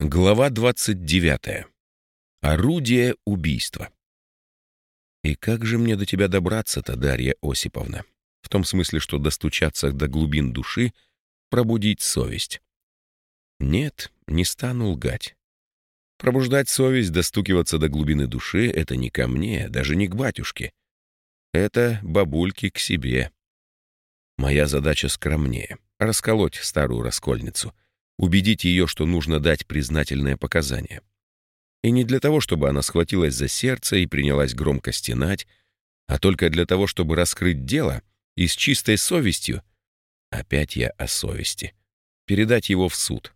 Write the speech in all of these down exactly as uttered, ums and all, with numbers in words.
Глава двадцать девятая. Орудие убийства. И как же мне до тебя добраться-то, Дарья Осиповна? В том смысле, что достучаться до глубин души, пробудить совесть. Нет, не стану лгать. Пробуждать совесть, достукиваться до глубины души — это не ко мне, даже не к батюшке. Это бабульке к себе. Моя задача скромнее — расколоть старую раскольницу, убедить ее, что нужно дать признательное показание. И не для того, чтобы она схватилась за сердце и принялась громко стенать, а только для того, чтобы раскрыть дело и с чистой совестью, опять я о совести, передать его в суд.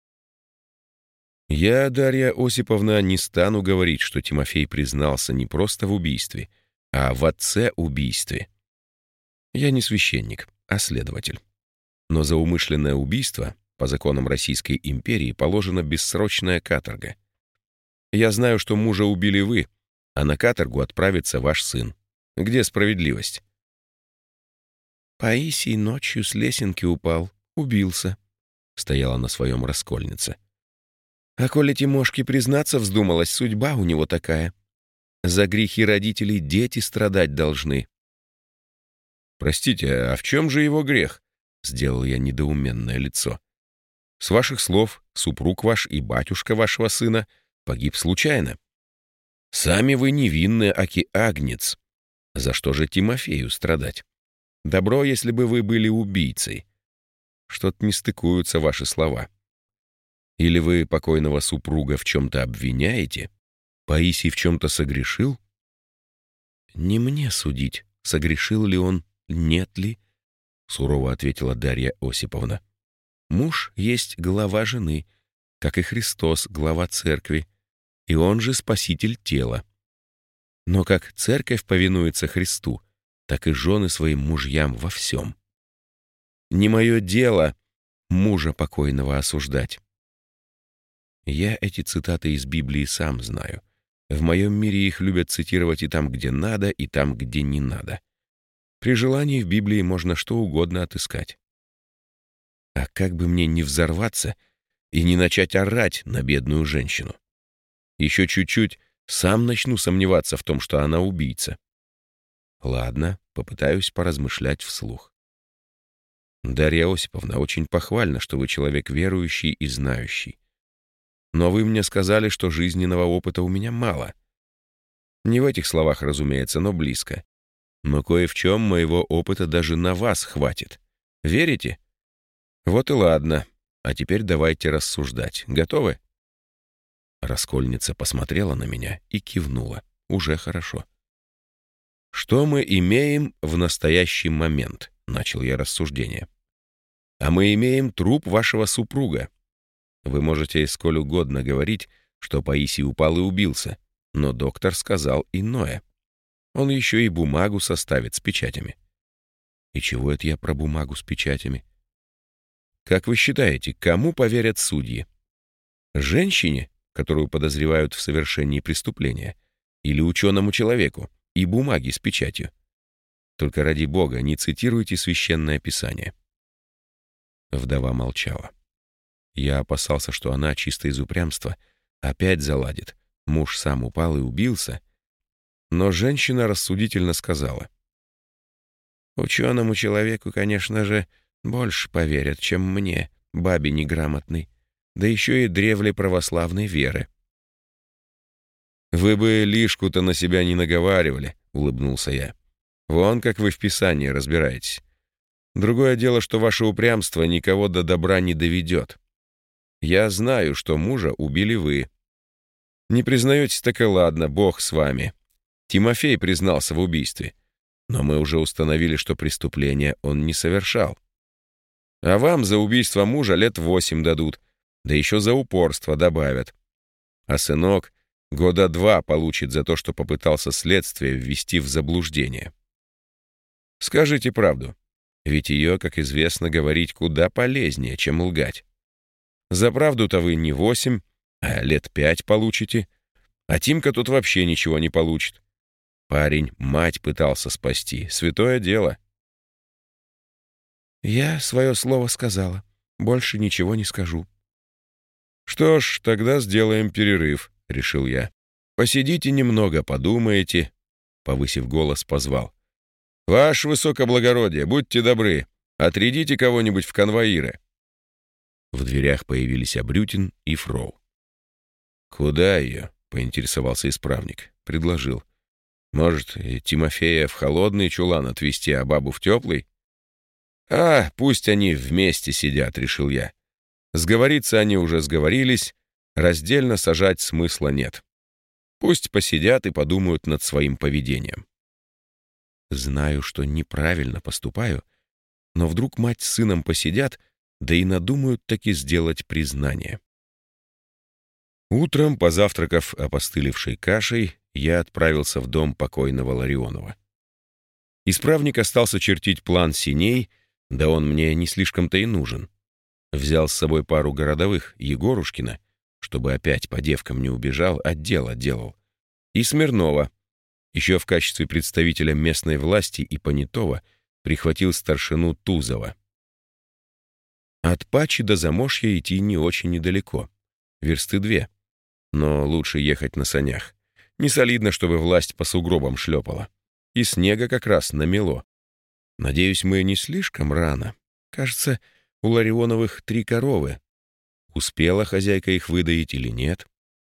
Я, Дарья Осиповна, не стану говорить, что Тимофей признался не просто в убийстве, а в отце-убийстве. Я не священник, а следователь. Но за умышленное убийство по законам Российской империи положена бессрочная каторга. Я знаю, что мужа убили вы, а на каторгу отправится ваш сын. Где справедливость? Паисий ночью с лесенки упал, убился, стояла на своем раскольнице. А коли Тимошке признаться вздумалась, судьба у него такая. За грехи родителей дети страдать должны. Простите, а в чем же его грех? Сделал я недоуменное лицо. С ваших слов, супруг ваш и батюшка вашего сына погиб случайно. Сами вы невинны, аки агнец. За что же Тимофею страдать? Добро, если бы вы были убийцей. Что-то не стыкуются ваши слова. Или вы покойного супруга в чем-то обвиняете? Паисий в чем-то согрешил? Не мне судить, согрешил ли он, нет ли, сурово ответила Дарья Осиповна. Муж есть глава жены, как и Христос, глава церкви, и он же спаситель тела. Но как церковь повинуется Христу, так и жены своим мужьям во всем. Не мое дело мужа покойного осуждать. Я эти цитаты из Библии сам знаю. В моем мире их любят цитировать и там, где надо, и там, где не надо. При желании в Библии можно что угодно отыскать. А как бы мне не взорваться и не начать орать на бедную женщину? Еще чуть-чуть сам начну сомневаться в том, что она убийца. Ладно, попытаюсь поразмышлять вслух. Дарья Осиповна, очень похвально, что вы человек верующий и знающий. Но вы мне сказали, что жизненного опыта у меня мало. Не в этих словах, разумеется, но близко. Но кое в чем моего опыта даже на вас хватит. Верите? Вот и ладно. А теперь давайте рассуждать. Готовы? Раскольница посмотрела на меня и кивнула. Уже хорошо. Что мы имеем в настоящий момент? Начал я рассуждение. А мы имеем труп вашего супруга. Вы можете сколь угодно говорить, что Паисий упал и убился, но доктор сказал иное. Он еще и бумагу составит с печатями. И чего это я про бумагу с печатями? Как вы считаете, кому поверят судьи? Женщине, которую подозревают в совершении преступления, или ученому человеку, и бумаги с печатью? Только ради Бога не цитируйте священное писание. Вдова молчала. Я опасался, что она, чисто из упрямства, опять заладит. Муж сам упал и убился. Но женщина рассудительно сказала. Ученому человеку, конечно же, больше поверят, чем мне, бабе неграмотной, да еще и древле православной веры. «Вы бы лишку-то на себя не наговаривали», — улыбнулся я. «Вон как вы в Писании разбираетесь. Другое дело, что ваше упрямство никого до добра не доведет. Я знаю, что мужа убили вы. Не признаетесь, так и ладно, Бог с вами. Тимофей признался в убийстве, но мы уже установили, что преступление он не совершал. А вам за убийство мужа лет восемь дадут, да еще за упорство добавят. А сынок года два получит за то, что попытался следствие ввести в заблуждение. Скажите правду, ведь ее, как известно, говорить куда полезнее, чем лгать. За правду-то вы не восемь, а лет пять получите, а Тимка тут вообще ничего не получит. Парень мать пытался спасти, святое дело. Я свое слово сказала, больше ничего не скажу. «Что ж, тогда сделаем перерыв», — решил я. «Посидите немного, подумаете», — повысив голос, позвал. «Ваше высокоблагородие, будьте добры, отрядите кого-нибудь в конвоиры». В дверях появились Абрютин и Фрол. «Куда ее?» — поинтересовался исправник. Предложил. «Может, Тимофея в холодный чулан отвезти, а бабу в теплый?» «А, пусть они вместе сидят», — решил я. Сговориться они уже сговорились, раздельно сажать смысла нет. Пусть посидят и подумают над своим поведением. Знаю, что неправильно поступаю, но вдруг мать с сыном посидят, да и надумают таки сделать признание. Утром, позавтракав опостылевшей кашей, я отправился в дом покойного Ларионова. Исправник остался чертить план синей, да он мне не слишком-то и нужен. Взял с собой пару городовых, Егорушкина, чтобы опять по девкам не убежал, отдел отделал, и Смирнова. Еще в качестве представителя местной власти и понятого прихватил старшину Тузова. От Пачи до Замошья идти не очень недалеко, версты две, но лучше ехать на санях. Не солидно, чтобы власть по сугробам шлепала. И снега как раз намело. Надеюсь, мы не слишком рано. Кажется, у Ларионовых три коровы. Успела хозяйка их выдоить или нет?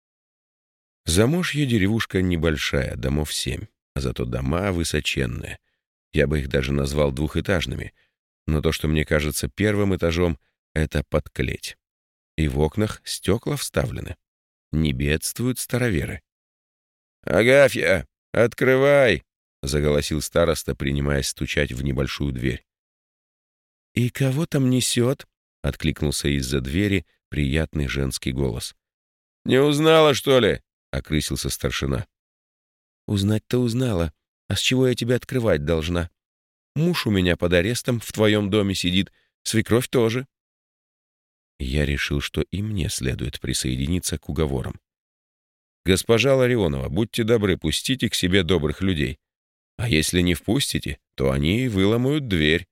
Замошье деревушка небольшая, домов семь, а зато дома высоченные. Я бы их даже назвал двухэтажными, но то, что мне кажется первым этажом, это подклеть. И в окнах стекла вставлены. Не бедствуют староверы. «Агафья, открывай!» — заголосил староста, принимаясь стучать в небольшую дверь. «И кого там несет?» — откликнулся из-за двери приятный женский голос. «Не узнала, что ли?» — окрысился старшина. «Узнать-то узнала. А с чего я тебя открывать должна? Муж у меня под арестом в твоем доме сидит, свекровь тоже». Я решил, что и мне следует присоединиться к уговорам. «Госпожа Ларионова, будьте добры, пустите к себе добрых людей. А если не впустите, то они выломают дверь».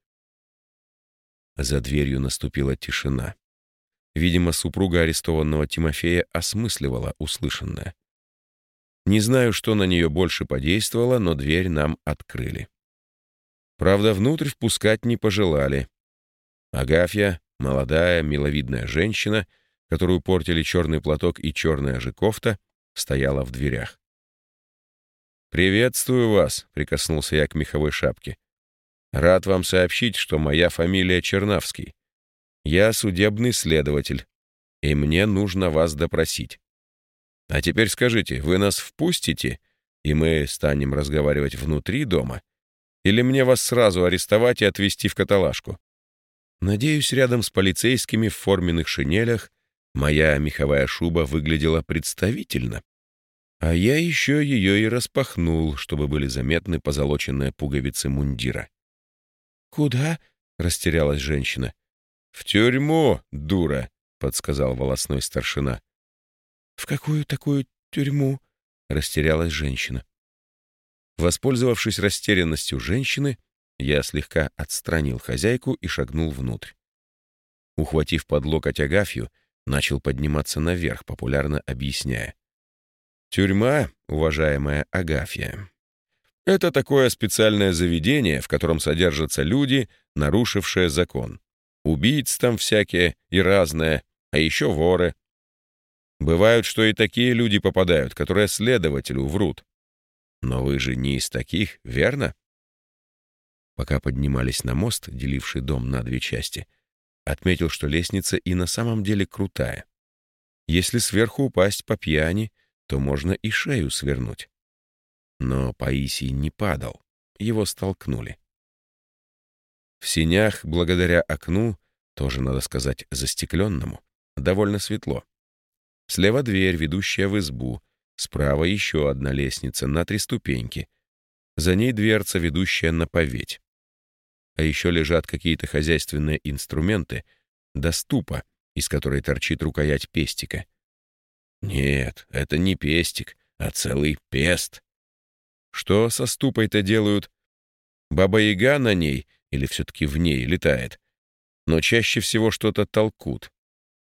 За дверью наступила тишина. Видимо, супруга арестованного Тимофея осмысливала услышанное. Не знаю, что на нее больше подействовало, но дверь нам открыли. Правда, внутрь впускать не пожелали. Агафья, молодая, миловидная женщина, которую портили черный платок и черная же кофта, стояла в дверях. «Приветствую вас», — прикоснулся я к меховой шапке. «Рад вам сообщить, что моя фамилия Чернавский. Я судебный следователь, и мне нужно вас допросить. А теперь скажите, вы нас впустите, и мы станем разговаривать внутри дома, или мне вас сразу арестовать и отвезти в каталажку? Надеюсь, рядом с полицейскими в форменных шинелях моя меховая шуба выглядела представительно. А я еще ее и распахнул, чтобы были заметны позолоченные пуговицы мундира. «Куда?» — растерялась женщина. «В тюрьму, дура!» — подсказал волосной старшина. «В какую такую тюрьму?» — растерялась женщина. Воспользовавшись растерянностью женщины, я слегка отстранил хозяйку и шагнул внутрь. Ухватив под локоть Агафью, начал подниматься наверх, популярно объясняя. «Тюрьма, уважаемая Агафья, это такое специальное заведение, в котором содержатся люди, нарушившие закон. Убийц там всякие и разные, а еще воры. Бывают, что и такие люди попадают, которые следователю врут. Но вы же не из таких, верно?» Пока поднимались на мост, деливший дом на две части, отметил, что лестница и на самом деле крутая. Если сверху упасть по пьяни, то можно и шею свернуть. Но Паисий не падал, его столкнули. В сенях, благодаря окну, тоже, надо сказать, застекленному, довольно светло. Слева дверь, ведущая в избу, справа еще одна лестница на три ступеньки. За ней дверца, ведущая на поветь. А еще лежат какие-то хозяйственные инструменты, до ступа, из которой торчит рукоять пестика. Нет, это не пестик, а целый пест. Что со ступой-то делают? Баба-яга на ней или все-таки в ней летает? Но чаще всего что-то толкут.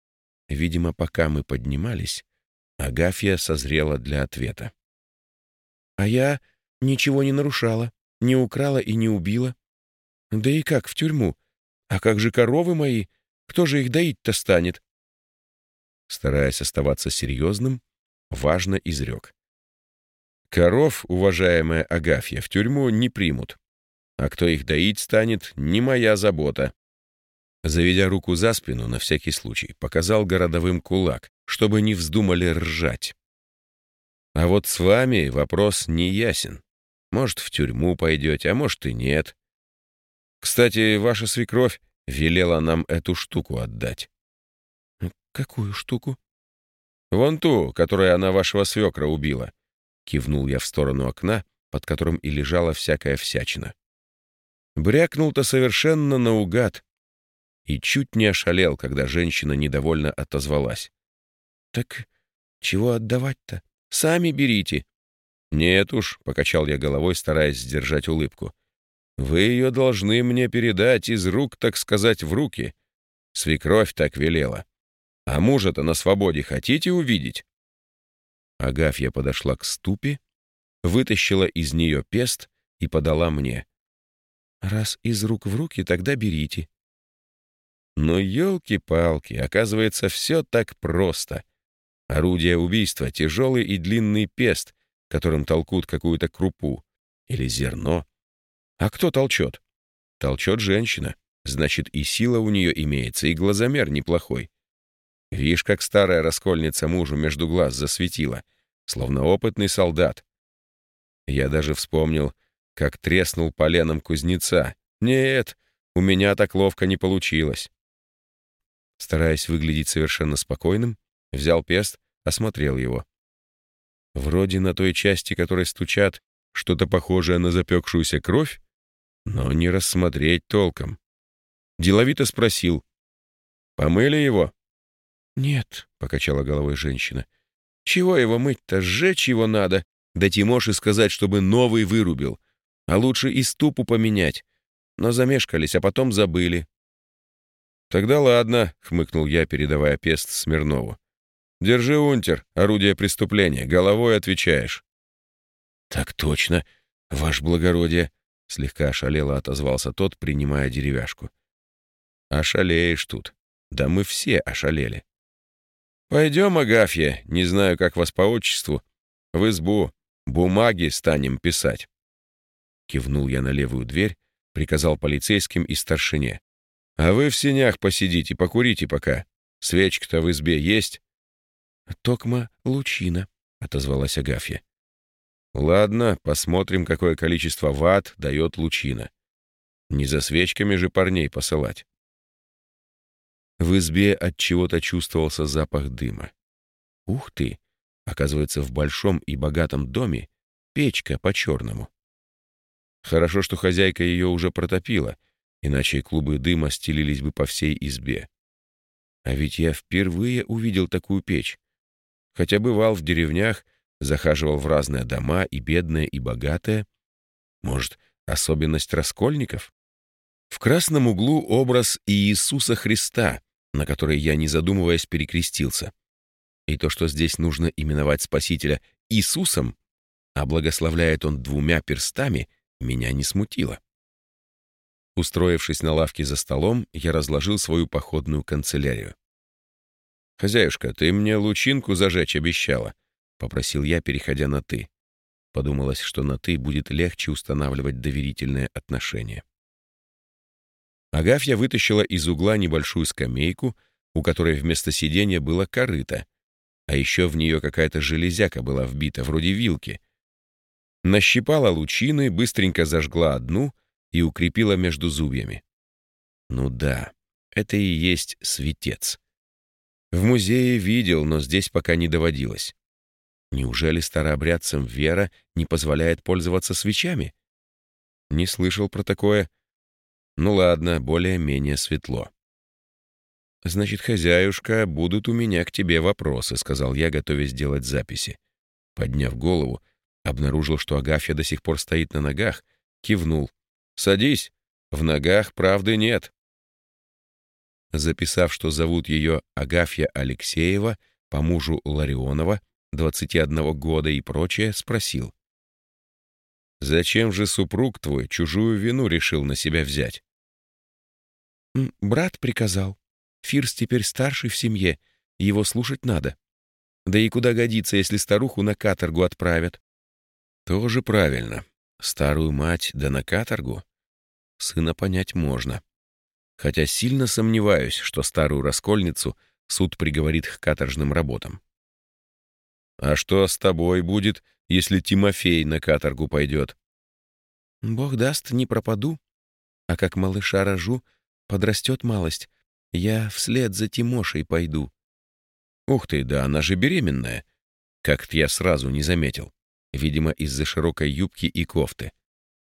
Видимо, пока мы поднимались, Агафья созрела для ответа. «А я ничего не нарушала, не украла и не убила. Да и как в тюрьму? А как же коровы мои? Кто же их доить-то станет?» Стараясь оставаться серьезным, важно изрек. «Коров, уважаемая Агафья, в тюрьму не примут. А кто их доить станет, не моя забота». Заведя руку за спину, на всякий случай, показал городовым кулак, чтобы не вздумали ржать. «А вот с вами вопрос не ясен. Может, в тюрьму пойдете, а может и нет. Кстати, ваша свекровь велела нам эту штуку отдать». «Какую штуку?» «Вон ту, которой она вашего свекра убила», — кивнул я в сторону окна, под которым и лежала всякая всячина. Брякнул-то совершенно наугад и чуть не ошалел, когда женщина недовольно отозвалась. «Так чего отдавать-то? Сами берите». «Нет уж», — покачал я головой, стараясь сдержать улыбку. «Вы ее должны мне передать из рук, так сказать, в руки. Свекровь так велела. А мужа-то на свободе хотите увидеть?» Агафья подошла к ступе, вытащила из нее пест и подала мне. «Раз из рук в руки, тогда берите». Но елки-палки, оказывается, все так просто. Орудие убийства — тяжелый и длинный пест, которым толкут какую-то крупу или зерно. А кто толчет? Толчет женщина. Значит, и сила у нее имеется, и глазомер неплохой. Вишь, как старая раскольница мужу между глаз засветила, словно опытный солдат. Я даже вспомнил, как треснул поленом кузнеца. Нет, у меня так ловко не получилось. Стараясь выглядеть совершенно спокойным, взял пест, осмотрел его. Вроде на той части, которой стучат, что-то похожее на запекшуюся кровь, но не рассмотреть толком. Деловито спросил: «Помыли его?» «Нет», — покачала головой женщина. «Чего его мыть-то? Сжечь его надо. Да Тимош и сказать, чтобы новый вырубил. А лучше и ступу поменять. Но замешкались, а потом забыли». «Тогда ладно», — хмыкнул я, передавая пест Смирнову. «Держи, унтер, орудие преступления, головой отвечаешь». «Так точно, ваше благородие», — слегка ошалело отозвался тот, принимая деревяшку. «Ошалеешь тут. Да мы все ошалели». «Пойдем, Агафья, не знаю, как вас по отчеству, в избу, бумаги станем писать». Кивнул я на левую дверь, приказал полицейским и старшине. «А вы в сенях посидите, покурите пока. Свечка-то в избе есть?» «Токма лучина», — отозвалась Агафья. «Ладно, посмотрим, какое количество ватт дает лучина. Не за свечками же парней посылать». В избе от чего-то чувствовался запах дыма. Ух ты! Оказывается, в большом и богатом доме печка по-черному. Хорошо, что хозяйка ее уже протопила, иначе клубы дыма стелились бы по всей избе. А ведь я впервые увидел такую печь. Хотя бывал в деревнях, захаживал в разные дома, и бедные, и богатые. Может, особенность раскольников? В красном углу образ Иисуса Христа, на который я, не задумываясь, перекрестился. И то, что здесь нужно именовать Спасителя Иисусом, а благословляет он двумя перстами, меня не смутило. Устроившись на лавке за столом, я разложил свою походную канцелярию. «Хозяюшка, ты мне лучинку зажечь обещала», — попросил я, переходя на «ты». Подумалось, что на «ты» будет легче устанавливать доверительные отношения. Агафья вытащила из угла небольшую скамейку, у которой вместо сиденья было корыто, а еще в нее какая-то железяка была вбита, вроде вилки. Нащипала лучины, быстренько зажгла одну и укрепила между зубьями. Ну да, это и есть светец. В музее видел, но здесь пока не доводилось. Неужели старообрядцам вера не позволяет пользоваться свечами? Не слышал про такое. Ну ладно, более-менее светло. «Значит, хозяюшка, будут у меня к тебе вопросы», — сказал я, готовясь делать записи. Подняв голову, обнаружил, что Агафья до сих пор стоит на ногах, кивнул. «Садись, в ногах правды нет». записав, что зовут ее Агафья Алексеева, по мужу Ларионова, двадцати одного года и прочее, спросил: «Зачем же супруг твой чужую вину решил на себя взять?» «М, «Брат приказал. Фирс теперь старший в семье, его слушать надо. Да и куда годится, если старуху на каторгу отправят?» «Тоже правильно. Старую мать да на каторгу. Сына понять можно. Хотя сильно сомневаюсь, что старую раскольницу суд приговорит к каторжным работам». «А что с тобой будет, если Тимофей на каторгу пойдет?» «Бог даст, не пропаду. А как малыша рожу, подрастет малость, я вслед за Тимошей пойду». «Ух ты, да она же беременная!» Как-то я сразу не заметил. Видимо, из-за широкой юбки и кофты.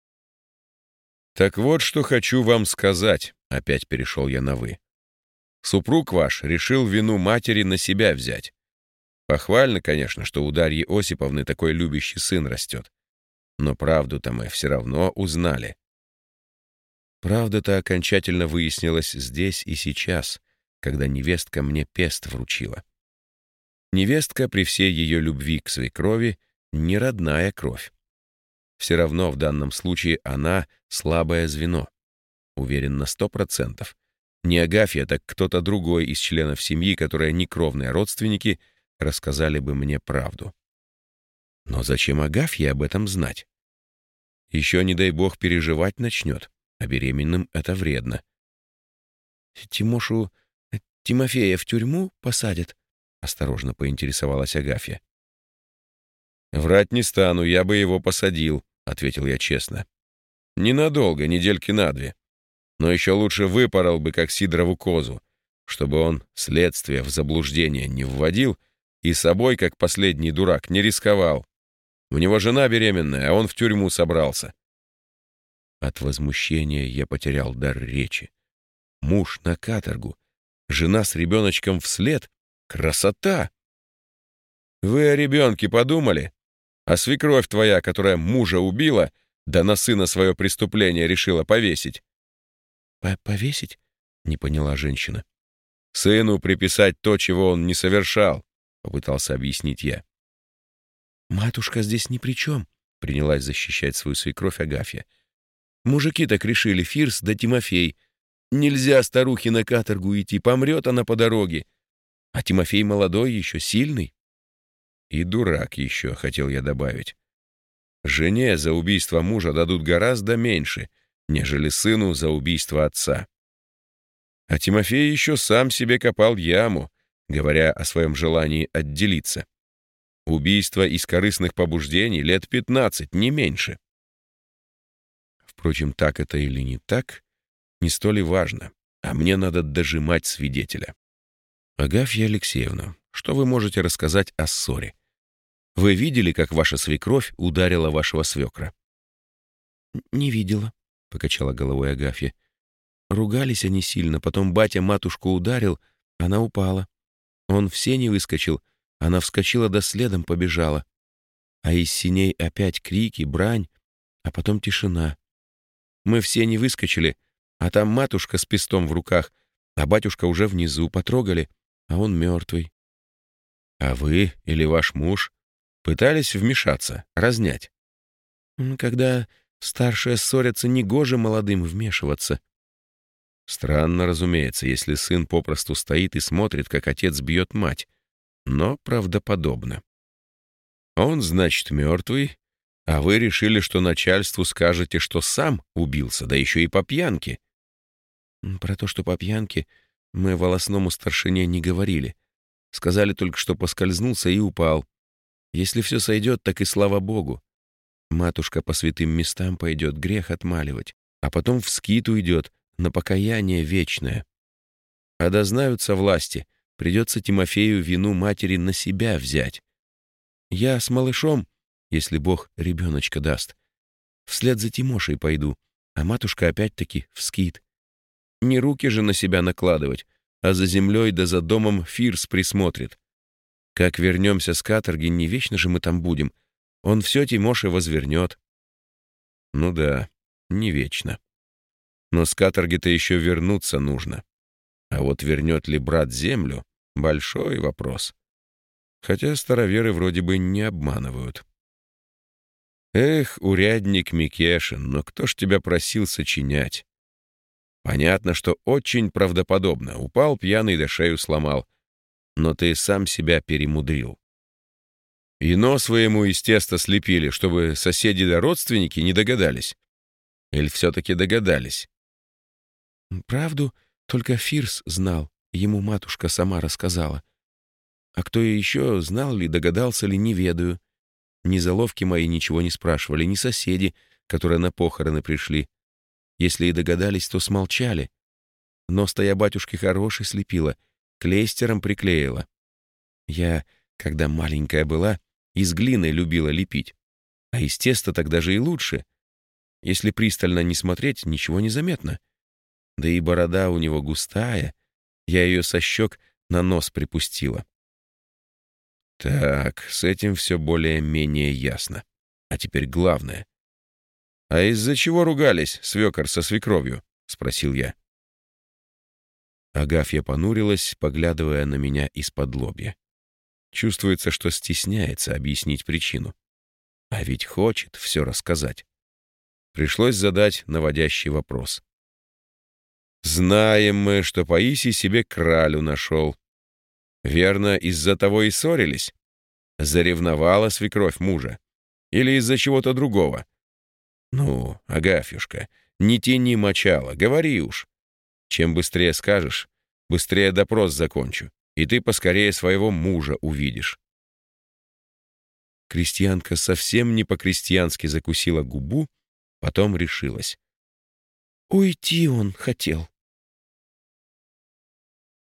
«Так вот, что хочу вам сказать», — опять перешел я на «вы». «Супруг ваш решил вину матери на себя взять. Похвально, конечно, что у Дарьи Осиповны такой любящий сын растет. Но правду-то мы все равно узнали». Правда-то окончательно выяснилась здесь и сейчас, когда невестка мне пест вручила. Невестка, при всей ее любви к свекрови, не родная кровь. Все равно в данном случае она слабое звено. Уверен на сто процентов. Не Агафья, так кто-то другой из членов семьи, которые не кровные родственники, рассказали бы мне правду. Но зачем Агафье об этом знать? Еще, не дай бог, переживать начнет, а беременным это вредно. «Тимошу Тимофея в тюрьму посадят?» — осторожно поинтересовалась Агафья. «Врать не стану, я бы его посадил», — ответил я честно. «Ненадолго, недельки на две. Но еще лучше выпорол бы, как Сидорову козу, чтобы он следствие в заблуждение не вводил и собой, как последний дурак, не рисковал. У него жена беременная, а он в тюрьму собрался». От возмущения я потерял дар речи. Муж на каторгу, жена с ребеночком вслед. Красота! Вы о ребенке подумали? А свекровь твоя, которая мужа убила, да на сына свое преступление решила повесить? «Повесить?» — не поняла женщина. «Сыну приписать то, чего он не совершал», — попытался объяснить я. «Матушка здесь ни при чем», — принялась защищать свою свекровь Агафья. «Мужики так решили, Фирс да Тимофей. Нельзя старухе на каторгу идти, помрет она по дороге. А Тимофей молодой еще, сильный». «И дурак еще», — хотел я добавить. «Жене за убийство мужа дадут гораздо меньше, нежели сыну за убийство отца». А Тимофей еще сам себе копал яму, говоря о своем желании отделиться. Убийство из корыстных побуждений лет пятнадцать, не меньше. Впрочем, так это или не так, не столь и важно, а мне надо дожимать свидетеля. Агафья Алексеевна, что вы можете рассказать о ссоре? Вы видели, как ваша свекровь ударила вашего свекра? «Не видела», — покачала головой Агафья. «Ругались они сильно, потом батя матушку ударил, она упала. Он в сени выскочил, она вскочила да следом побежала. А из сеней опять крики, брань, а потом тишина. Мы в сени выскочили, а там матушка с пестом в руках, а батюшка уже внизу, потрогали, а он мертвый». «А вы или ваш муж пытались вмешаться, разнять?» «Когда старшие ссорятся, негоже молодым вмешиваться». Странно, разумеется, если сын попросту стоит и смотрит, как отец бьет мать, но правдоподобно. Он, значит, мертвый, а вы решили, что начальству скажете, что сам убился, да еще и по пьянке. Про то, что по пьянке, мы волосному старшине не говорили. Сказали только, что поскользнулся и упал. Если все сойдет, так и слава Богу. Матушка по святым местам пойдет грех отмаливать, а потом в скит уйдет на покаяние вечное. А дознаются власти, придется Тимофею вину матери на себя взять. Я с малышом, если Бог ребеночка даст, вслед за Тимошей пойду, а матушка опять-таки в скит. Не руки же на себя накладывать, а за землей да за домом Фирс присмотрит. Как вернемся с каторги, не вечно же мы там будем. Он все Тимоше возвернет. Ну да, не вечно. Но с каторги-то еще вернуться нужно. А вот вернет ли брат землю — большой вопрос. Хотя староверы вроде бы не обманывают. Эх, урядник Микешин, но кто ж тебя просил сочинять? Понятно, что очень правдоподобно. Упал пьяный, да шею сломал. Но ты сам себя перемудрил. И нос своему из теста слепили, чтобы соседи да родственники не догадались. Или все-таки догадались? Правду только Фирс знал, ему матушка сама рассказала. А кто еще знал ли, догадался ли, не ведаю. Ни заловки мои ничего не спрашивали, ни соседи, которые на похороны пришли. Если и догадались, то смолчали. Нос-то я батюшке хороший слепила, клейстером приклеила. Я, когда маленькая была, из глины любила лепить. А из теста тогда же и лучше. Если пристально не смотреть, ничего не заметно. Да и борода у него густая. Я ее со щек на нос припустила. Так, с этим все более-менее ясно. А теперь главное. «А из-за чего ругались свекор со свекровью?» — спросил я. Агафья понурилась, поглядывая на меня из-под лобья. Чувствуется, что стесняется объяснить причину. А ведь хочет все рассказать. Пришлось задать наводящий вопрос. «Знаем мы, что Паисий себе кралю нашел. Верно, из-за того и ссорились? Заревновала свекровь мужа? Или из-за чего-то другого? Ну, Агафьюшка, не тяни мочало, говори уж. Чем быстрее скажешь, быстрее допрос закончу, и ты поскорее своего мужа увидишь». Крестьянка совсем не по-крестьянски закусила губу, потом решилась. «Уйти он хотел.